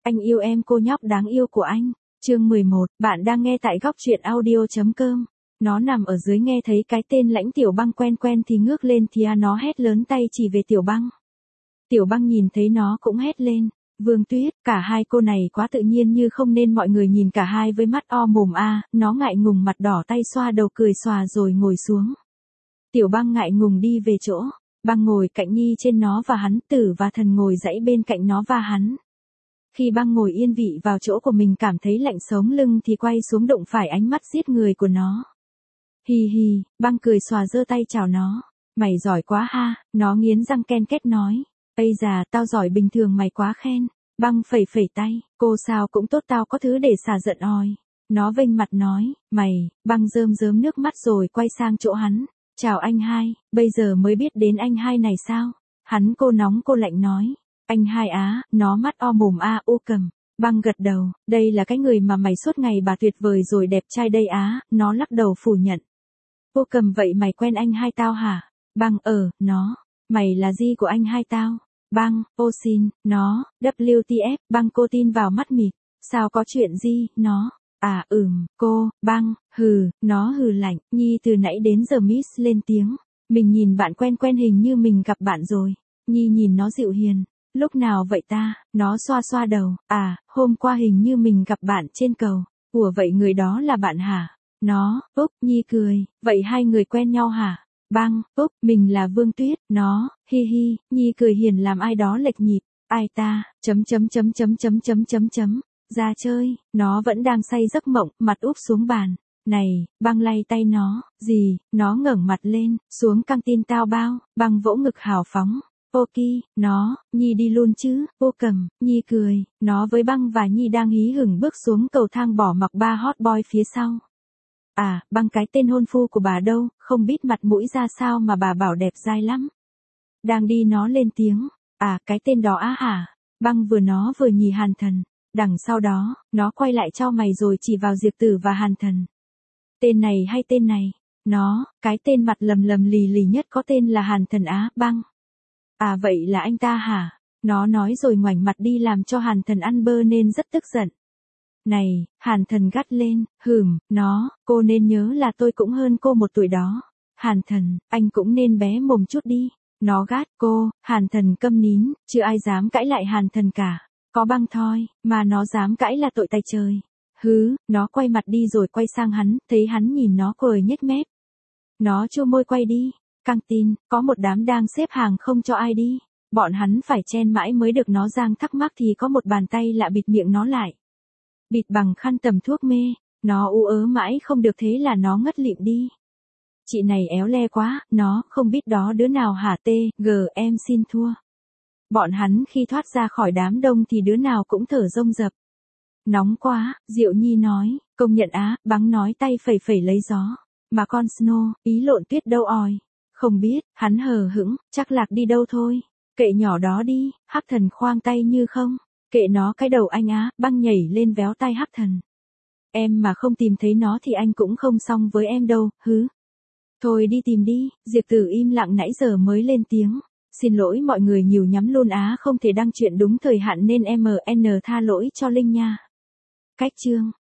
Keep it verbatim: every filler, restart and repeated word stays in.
Anh yêu em cô nhóc đáng yêu của anh. Chương mười một, bạn đang nghe tại góc truyện audio chấm com. Nó nằm ở dưới nghe thấy cái tên Lãnh Tiểu Băng quen quen thì ngước lên thì à nó hét lớn tay chỉ về Tiểu Băng. Tiểu Băng nhìn thấy nó cũng hét lên. Vương Tuyết, cả hai cô này quá tự nhiên như không nên mọi người nhìn cả hai với mắt o mồm a, nó ngại ngùng mặt đỏ tay xoa đầu cười xòa rồi ngồi xuống. Tiểu Băng ngại ngùng đi về chỗ, Băng ngồi cạnh Nhi trên nó và hắn, Tử và Thần ngồi dãy bên cạnh nó và hắn. Khi Băng ngồi yên vị vào chỗ của mình cảm thấy lạnh sống lưng thì quay xuống đụng phải ánh mắt giết người của nó. Hi hi, Băng cười xòa giơ tay chào nó. Mày giỏi quá ha, nó nghiến răng ken két nói. Ây già, tao giỏi bình thường mày quá khen. Băng phẩy phẩy tay, cô sao cũng tốt tao có thứ để xả giận oi. Nó vênh mặt nói, mày, Băng rơm rớm nước mắt rồi quay sang chỗ hắn. Chào anh hai, bây giờ mới biết đến anh hai này sao? Hắn cô nóng cô lạnh nói. Anh hai á, nó mắt o mồm a u cầm. Băng gật đầu, đây là cái người mà mày suốt ngày bà tuyệt vời rồi đẹp trai đây á, nó lắc đầu phủ nhận. Ô cầm vậy mày quen anh hai tao hả? Băng ờ, nó, mày là gì của anh hai tao? Băng, ô xin, nó, W T F, Băng cô tin vào mắt mịt. Sao có chuyện gì, nó? À ừm, cô, Băng, hừ, nó hừ lạnh, Nhi từ nãy đến giờ miss lên tiếng. Mình nhìn bạn quen quen hình như mình gặp bạn rồi. Nhi nhìn nó dịu hiền. Lúc nào vậy ta? Nó xoa xoa đầu. À, hôm qua hình như mình gặp bạn trên cầu. Ủa vậy người đó là bạn hả? Nó, Úc, Nhi cười. Vậy hai người quen nhau hả? Băng, Úc, mình là Vương Tuyết. Nó, hi hi, Nhi cười hiền làm ai đó lệch nhịp. Ai ta, chấm chấm chấm chấm chấm chấm chấm chấm. Ra chơi, nó vẫn đang say giấc mộng, mặt úp xuống bàn. Này, Băng lay tay nó. Gì? Nó ngẩng mặt lên, xuống căng tin tao bao. Băng vỗ ngực hào phóng. Ok, nó, Nhi đi luôn chứ, ô cầm, Nhi cười, nó với Băng và Nhi đang hí hửng bước xuống cầu thang bỏ mặc ba hot boy phía sau. À, Băng cái tên hôn phu của bà đâu, không biết mặt mũi ra sao mà bà bảo đẹp dai lắm. Đang đi nó lên tiếng, à cái tên đó á hả, Băng vừa nó vừa nhì Hàn Thần, đằng sau đó, nó quay lại cho mày rồi chỉ vào Diệp Tử và Hàn Thần. Tên này hay tên này, nó, cái tên mặt lầm lầm lì lì nhất có tên là Hàn Thần á, Băng. À vậy là anh ta hả? Nó nói rồi ngoảnh mặt đi làm cho Hàn Thần ăn bơ nên rất tức giận. Này, Hàn Thần gắt lên, hừm, nó, cô nên nhớ là tôi cũng hơn cô một tuổi đó. Hàn Thần, anh cũng nên bé mồm chút đi. Nó gắt cô, Hàn Thần câm nín, chưa ai dám cãi lại Hàn Thần cả. Có Băng thôi, mà nó dám cãi là tội tay trời. Hứ, nó quay mặt đi rồi quay sang hắn, thấy hắn nhìn nó cười nhếch mép. Nó chua môi quay đi. Căng tin, có một đám đang xếp hàng không cho ai đi. Bọn hắn phải chen mãi mới được nó giang thắc mắc thì có một bàn tay lạ bịt miệng nó lại. Bịt bằng khăn tầm thuốc mê, nó ú ớ mãi không được thế là nó ngất lịm đi. Chị này éo le quá, nó không biết đó đứa nào hả tê, gờ em xin thua. Bọn hắn khi thoát ra khỏi đám đông thì đứa nào cũng thở rông rập. Nóng quá, Diệu Nhi nói, công nhận á, Băng nói tay phẩy phẩy lấy gió. Mà con Snow, ý lộn Tuyết đâu oi. Không biết, hắn hờ hững, chắc lạc đi đâu thôi. Kệ nhỏ đó đi, Hắc Thần khoang tay như không. Kệ nó cái đầu anh á, Băng nhảy lên véo tay Hắc Thần. Em mà không tìm thấy nó thì anh cũng không xong với em đâu, hứ. Thôi đi tìm đi, Diệp Tử im lặng nãy giờ mới lên tiếng. Xin lỗi mọi người nhiều nhắm luôn á không thể đăng chuyện đúng thời hạn nên em en tha lỗi cho Linh nha. Cách chương.